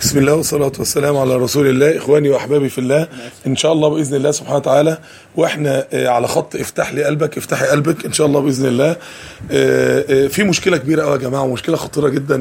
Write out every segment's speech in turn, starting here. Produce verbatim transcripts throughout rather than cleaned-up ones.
بسم الله والصلاة والسلام على رسول الله. إخواني وأحبابي في الله، إن شاء الله بإذن الله سبحانه وتعالى، وإحنا على خط افتح لي قلبك افتحي قلبك إن شاء الله بإذن الله. في مشكلة كبيرة قوي يا جماعة، ومشكلة خطيرة جدا،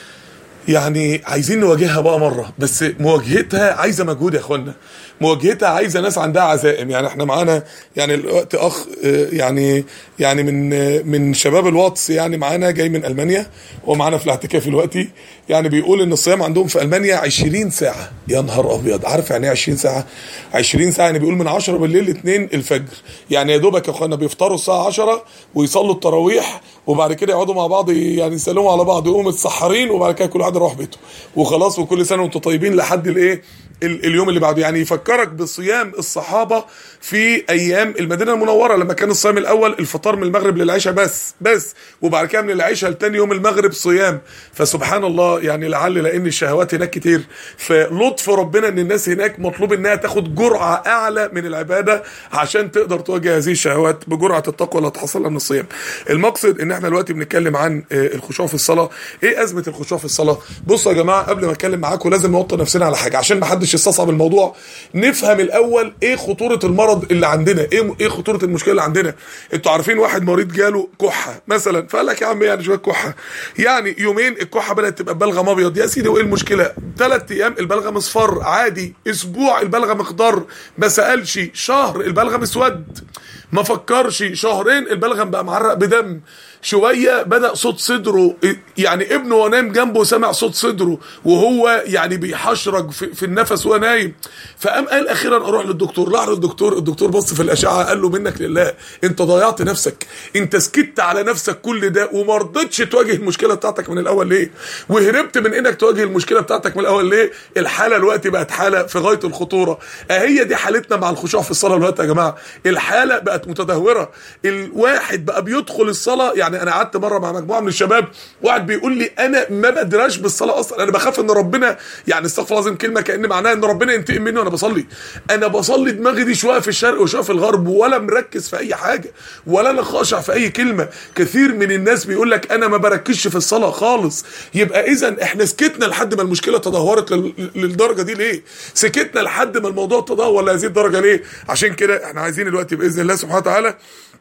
يعني عايزين نواجهها بقى مرة، بس مواجهتها عايزة مجهود يا اخوانا، مواجهتها عايزة ناس عندها عزائم. يعني احنا معانا يعني الوقت اخ يعني يعني من من شباب الواتس يعني معانا جاي من المانيا، ومعانا في الاعتكاف دلوقتي، يعني بيقول ان الصيام عندهم في المانيا عشرين ساعة. يا نهار ابيض، عارف يعني ايه عشرين ساعة؟ عشرين ساعة يعني بيقول من عشرة بالليل ل اتنين الفجر، يعني يا دوبك يا اخوانا بيفطروا الساعة عشرة ويصلوا التراويح، وبعد كده يقعدوا مع بعض يعني يسلموا على بعض ويقوموا متسحرين، وبعد كده كل واحد يروح بيته وخلاص، وكل سنه وانتم طيبين لحد الايه اليوم اللي بعده. يعني يفكرك بصيام الصحابه في ايام المدينه المنوره، لما كان الصيام الاول الفطار من المغرب للعشاء بس بس وبعد كده من العشاء لتاني يوم المغرب صيام. فسبحان الله، يعني لعل لان الشهوات هناك كتير، فلطف ربنا ان الناس هناك مطلوب انها تاخد جرعه اعلى من العباده عشان تقدر تواجه هذه الشهوات بجرعه التقوى اللي هتحصلها من الصيام. المقصد ان احنا دلوقتي بنتكلم عن الخشوع في الصلاه. ايه ازمه الخشوع في الصلاه؟ بصوا يا جماعه، قبل ما اتكلم معاكم لازم نوطن نفسنا على حاجه عشان ما حدش يستصعب الموضوع. نفهم الاول ايه خطوره المرض اللي عندنا، ايه ايه خطوره المشكله اللي عندنا. انتوا عارفين واحد مريض جاله كحه مثلا، فقال لك يا عم يعني شويه كحه، يعني يومين الكحه بدات تبقى بلغم ابيض، يا سيدي وايه المشكله؟ ثلاث ايام البلغم اصفر عادي، اسبوع البلغم اخضر، ما سالش، شهر البلغم اسود ما فكرش، شهرين البلغم بقى معرق بدم، شويه بدا صوت صدره، يعني ابنه ونايم جنبه سمع صوت صدره وهو يعني بيحشرج في, في النفس وهو نايم، فقام قال اخيرا اروح للدكتور. راح للدكتور، الدكتور بص في الاشعه قال له منك لله، انت ضيعت نفسك، انت سكت على نفسك كل ده وما رضيتش تواجه المشكله بتاعتك من الاول ليه؟ وهربت من انك تواجه المشكله بتاعتك من الاول ليه؟ الحاله دلوقتي بقت حاله في غايه الخطوره. اهي دي حالتنا مع الخشوع في الصلاه دلوقتي يا جماعه، الحاله بقت متدهوره، الواحد بقى بيدخل الصلاه. يعني انا قعدت مره مع مجموعه من الشباب، واحد بيقول لي انا ما بدراش بالصلاه اصلا، انا بخاف ان ربنا يعني استغفر الله العظيم كلمه كأن معناها ان ربنا ينتقم مني وانا بصلي. انا بصلي دماغي دي شويه في الشرق وشويه في الغرب، ولا مركز في اي حاجه، ولا انا خاشع في اي كلمه. كثير من الناس بيقول لك انا ما بركزش في الصلاه خالص. يبقى اذا احنا سكتنا لحد ما المشكله تدهورت للدرجه دي ليه؟ سكتنا لحد ما الموضوع تدهور لهذه الدرجه ليه؟ عشان كده احنا عايزين دلوقتي باذن الله سبحانه وتعالى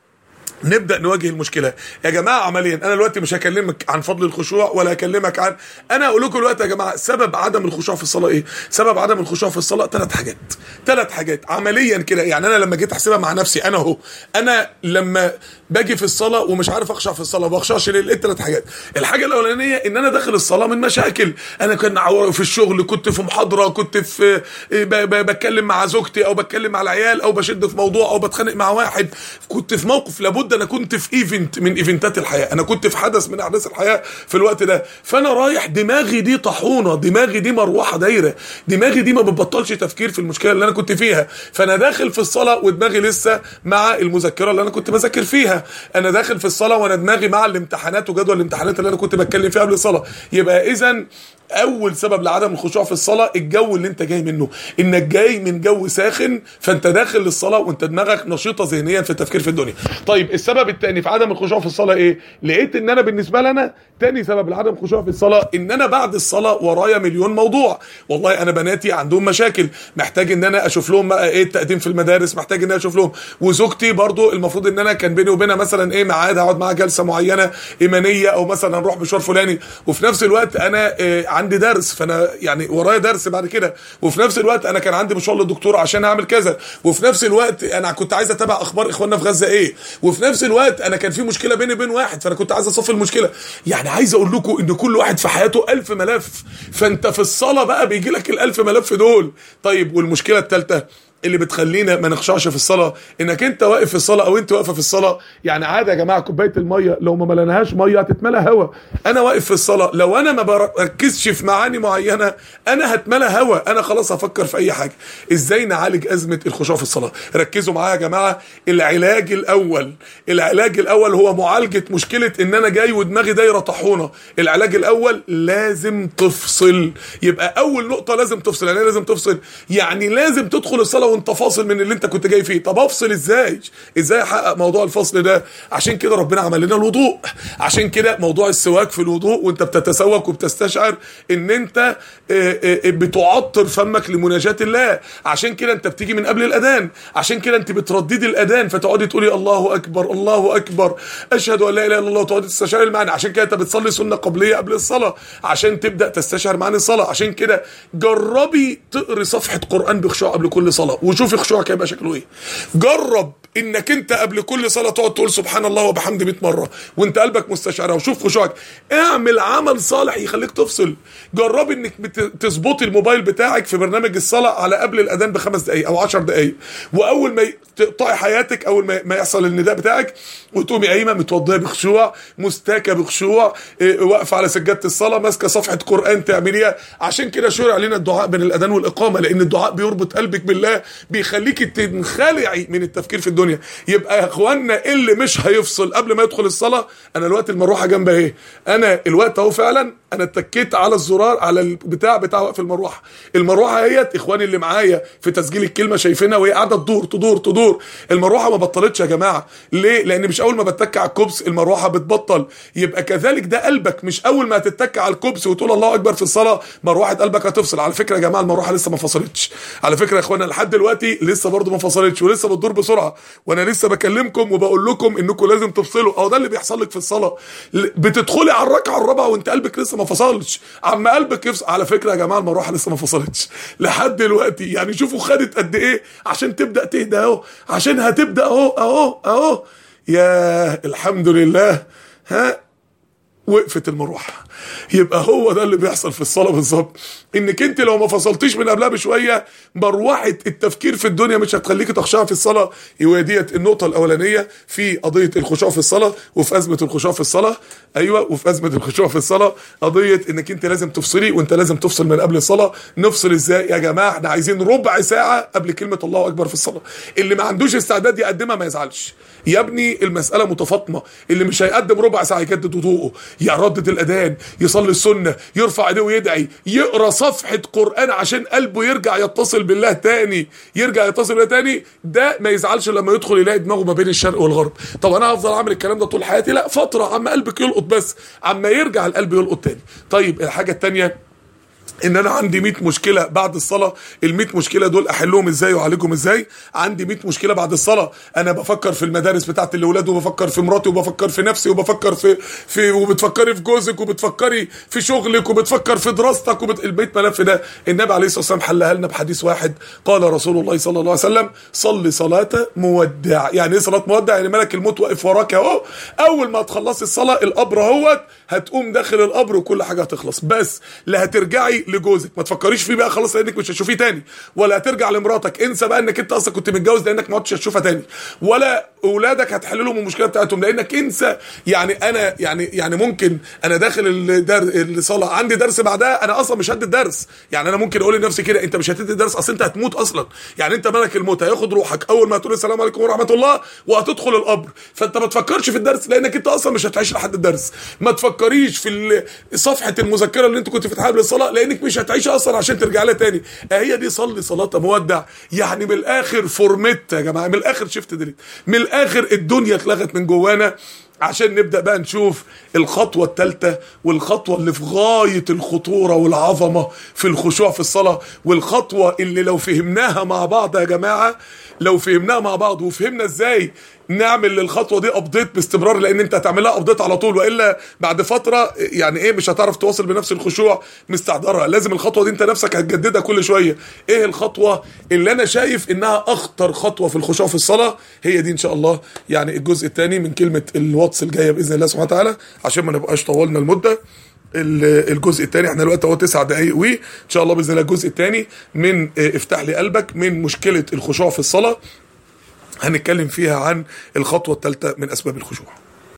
نبدأ نواجه المشكلة يا جماعة عمليا. انا دلوقتي مش هكلمك عن فضل الخشوع ولا هكلمك عن، انا اقول لكم دلوقتي يا جماعة سبب عدم الخشوع في الصلاة ايه؟ سبب عدم الخشوع في الصلاة ثلاث حاجات، ثلاث حاجات عمليا كده. يعني انا لما جيت احسبها مع نفسي، انا اهو انا لما باجي في الصلاة ومش عارف اخشع في الصلاة، ما بخشعش ليه؟ لقيت ثلاث حاجات. الحاجة الاولانية ان انا داخل الصلاة من مشاكل، انا كان في الشغل، كنت في محاضرة، كنت في بتكلم مع زوجتي او بتكلم مع العيال او بشد في موضوع او بتخانق مع واحد، كنت في موقف لابد، انا كنت في ايفنت من ايفنتات الحياه، انا كنت في حدث من احداث الحياه في الوقت ده، فانا رايح دماغي دي طاحونه، دماغي دي مروحه دايره، دماغي دي ما بتبطلش تفكير في المشكله اللي انا كنت فيها. فانا داخل في الصلاه ودماغي لسه مع المذكره اللي انا كنت بذاكر فيها، انا داخل في الصلاه وانا دماغي مع الامتحانات وجدول الامتحانات اللي انا كنت بتكلم فيها قبل الصلاه. يبقى اذا اول سبب لعدم الخشوع في الصلاه الجو اللي انت جاي منه، انك جاي من جو ساخن، فانت داخل للصلاه وانت دماغك نشيطه ذهنيا في التفكير في الدنيا. طيب السبب الثاني في عدم الخشوع في الصلاه ايه؟ لقيت ان انا بالنسبه لنا ثاني سبب لعدم الخشوع في الصلاه ان انا بعد الصلاه ورايا مليون موضوع. والله انا بناتي عندهم مشاكل، محتاج ان انا اشوف لهم ايه التقديم في المدارس، محتاج ان انا اشوف لهم، وزوجتي برضو المفروض ان انا كان بيني وبينها مثلا ايه ميعاد اقعد معاها جلسه معينه ايمانيه، او مثلا نروح مشوار فلاني، وفي نفس الوقت انا إيه عندي درس، فانا يعني ورايا درس بعد كده، وفي نفس الوقت انا كان عندي مشوار للدكتور عشان اعمل كذا، وفي نفس الوقت انا كنت عايز اتابع اخبار اخواننا في غزه ايه، وفي نفس الوقت انا كان في مشكله بيني وبين واحد فانا كنت عايز اصفي المشكله. يعني عايز اقول لكم ان كل واحد في حياته ألف ملف، فانت في الصلاه بقى بيجي لك الألف ملف دول. طيب والمشكله الثالثه اللي بتخلينا ما نخشعش في الصلاه، انك انت واقف في الصلاه او انت واقفه في الصلاه. يعني عادي يا جماعه كوبايه الميه لو ما مليناهاش ميه هتتملى هوا، انا واقف في الصلاه لو انا ما بركزش في معاني معينه انا هتملى هوا، انا خلاص هفكر في اي حاجه. ازاي نعالج ازمه الخشوع في الصلاه؟ ركزوا معايا يا جماعه، العلاج الاول العلاج الاول هو معالجه مشكله ان انا جاي ودماغي دايره طاحونه. العلاج الاول لازم تفصل. يبقى اول نقطه لازم تفصل. يعني لازم تفصل، يعني لازم تدخل الصلاه وانت فاصل من اللي انت كنت جاي فيه. طب افصل ازاي؟ ازاي احقق موضوع الفصل ده؟ عشان كده ربنا عمل لنا الوضوء، عشان كده موضوع السواك في الوضوء وانت بتتسوك وبتستشعر ان انت بتعطر فمك لمناجاة الله، عشان كده انت بتيجي من قبل الاذان، عشان كده انت بترددي الاذان فتقعدي تقولي الله اكبر الله اكبر اشهد ان لا اله الا الله وتقعدي تستشعري المعنى، عشان كده انت بتصلي سنه قبليه قبل الصلاه عشان تبدا تستشعر معاني الصلاه. عشان كده جربي تقري صفحه قران بخشوع قبل كل صلاه وشوفي خشوعك هيبقى شكله ايه. جرب انك انت قبل كل صلاه تقعد تقول سبحان الله وبحمده مية مره وانت قلبك مستشعره وشوف خشوعك. اعمل عمل صالح يخليك تفصل. جربي انك تظبطي الموبايل بتاعك في برنامج الصلاه على قبل الاذان بخمس دقائق او عشر دقائق، واول ما تقطعي حياتك اول ما يحصل النداء بتاعك وتقومي قايمه متوضيه بخشوع، مستاكه بخشوع، واقفه على سجاده الصلاه ماسكه صفحه قران تعمليها. عشان كده شرع لنا الدعاء بين الاذان والاقامه، لان الدعاء بيربط قلبك بالله، بيخليك تنخلعي من التفكير في الدنيا. يبقى يا اخوانا اللي مش هيفصل قبل ما يدخل الصلاه، انا الوقت المروحه جنبي اهي، انا الوقت اهو فعلا انا اتكيت على الزرار على البتاع بتاع وقف المروحه. المروحه اهيت اخواني اللي معايا في تسجيل الكلمه شايفينها وهي قاعده تدور تدور تدور. المروحه ما بطلتش يا جماعه. ليه؟ لان مش اول ما بتك على الكوبس المروحه بتبطل. يبقى كذلك ده قلبك، مش اول ما تتك على الكوبس وتقول الله اكبر في الصلاه مروحه قلبك هتفصل. على فكره يا جماعه المروحه لسه ما فصلتش، على فكره يا اخوانا لحد دلوقتي لسه برضو ما فصلتش ولسه بتدور بسرعه، وانا لسه بكلمكم وبقول لكم انكم لازم تفصلوا. اهو ده اللي بيحصل لك في الصلاه، بتدخلي على الركعه الرابعه وانت قلبك لسه ما فصلش، عما قلبك يفصل. على فكره يا جماعه المروحه لسه ما فصلتش لحد دلوقتي. يعني شوفوا خدت قد ايه عشان تبدا تهدى اهو، عشان هتبدا اهو اهو اهو. يا الحمد لله ها وقفت المروحه. يبقى هو ده اللي بيحصل في الصلاه بالظبط، انك انت لو ما فصلتيش من قبلها بشويه مروحه التفكير في الدنيا مش هتخليكي تخشعي في الصلاه. هي ديت النقطه الاولانيه في قضيه الخشوع في الصلاه وفي ازمه الخشوع في الصلاه. ايوه وفي ازمه الخشوع في الصلاه قضيه انك انت لازم تفصلي، وانت لازم تفصل من قبل الصلاه. نفصل ازاي يا جماعه؟ احنا عايزين ربع ساعه قبل كلمه الله اكبر في الصلاه. اللي ما عندوش استعداد يقدمها ما يزعلش يا ابني، المساله متفاطمه. اللي مش هيقدم ربع ساعه يجدد وضوءه، يردد الاذان، يصلي السنه، يرفع ايديه ويدعي، يقرا صفحه قران عشان قلبه يرجع يتصل بالله تاني، يرجع يتصل بالله تاني. ده ما يزعلش لما يدخل يلاقي دماغه ما بين الشرق والغرب. طب انا هفضل اعمل الكلام ده طول حياتي؟ لا، فتره عما قلبك يلقط، بس عما يرجع القلب يلقط تاني. طيب الحاجه الثانيه ان انا عندي مية مشكله بعد الصلاه، ال مية مشكله دول احلهم ازاي واعالجهم ازاي؟ عندي مية مشكله بعد الصلاه. انا بفكر في المدارس بتاعت الاولاد، وبفكر في مراتي، وبفكر في نفسي، وبفكر في في وبتفكري في جوزك، وبتفكري في شغلك، وبتفكر في دراستك، وبت... البيت ملف ده. النبي عليه الصلاه والسلام حلها لنا بحديث واحد، قال رسول الله صلى الله عليه وسلم صلي صلاه مودع. يعني ايه صلاه مودع؟ يعني ملك الموت واقف وراك اهو، اول ما تخلصي الصلاه القبر اهوت هتقوم داخل القبر وكل حاجه هتخلص، بس لا هترجعي لجوزك ما تفكريش فيه بقى خلاص لانك مش هتشوفيه تاني، ولا هترجع لمراتك انسى بقى انك انت اصلا كنت متجوز لانك ما عدتش هتشوفها تاني، ولا اولادك هتحل لهم المشكله بتاعتهم لانك انسى. يعني انا يعني يعني ممكن انا داخل الدر الصلاه عندي درس بعدها انا اصلا مش هدي الدرس. يعني انا ممكن اقول لنفسي كده انت مش هتدي الدرس اصل انت هتموت اصلا. يعني انت ملك الموت هياخد روحك اول ما تقول السلام عليكم ورحمه الله وهتدخل القبر، فانت ما تفكرش في الدرس لانك انت اصلا مش هتعيش لحد الدرس. ما تفكريش في صفحه المذكره اللي انت كنت فاتحها للصلاه لانك مش هتعيش اصلا عشان ترجع لها تاني. هي دي صلي صلاه مودع. يعني من الاخر فورميت يا جماعه، من الاخر شفت ديليت، من الاخر الدنيا اتلغت من جوانا عشان نبدأ بقى نشوف الخطوة الثالثة، والخطوة اللي في غاية الخطورة والعظمة في الخشوع في الصلاة، والخطوة اللي لو فهمناها مع بعض يا جماعة، لو فهمناها مع بعض وفهمنا ازاي نعمل للخطوه دي ابديت باستمرار، لان انت هتعملها ابديت على طول والا بعد فتره يعني ايه مش هتعرف تواصل بنفس الخشوع مستحضرها. لازم الخطوه دي انت نفسك هتجددها كل شويه. ايه الخطوه اللي انا شايف انها اخطر خطوه في الخشوع في الصلاه؟ هي دي ان شاء الله يعني الجزء الثاني من كلمه الواتس الجايه باذن الله سبحانه وتعالى، عشان ما نبقاش طولنا المده. الجزء الثاني احنا دلوقتي اهو تسع دقايق، وان شاء الله باذن الله الجزء الثاني من افتح لي قلبك من مشكله الخشوع في الصلاه هنتكلم فيها عن الخطوه الثالثه من اسباب الخشوع.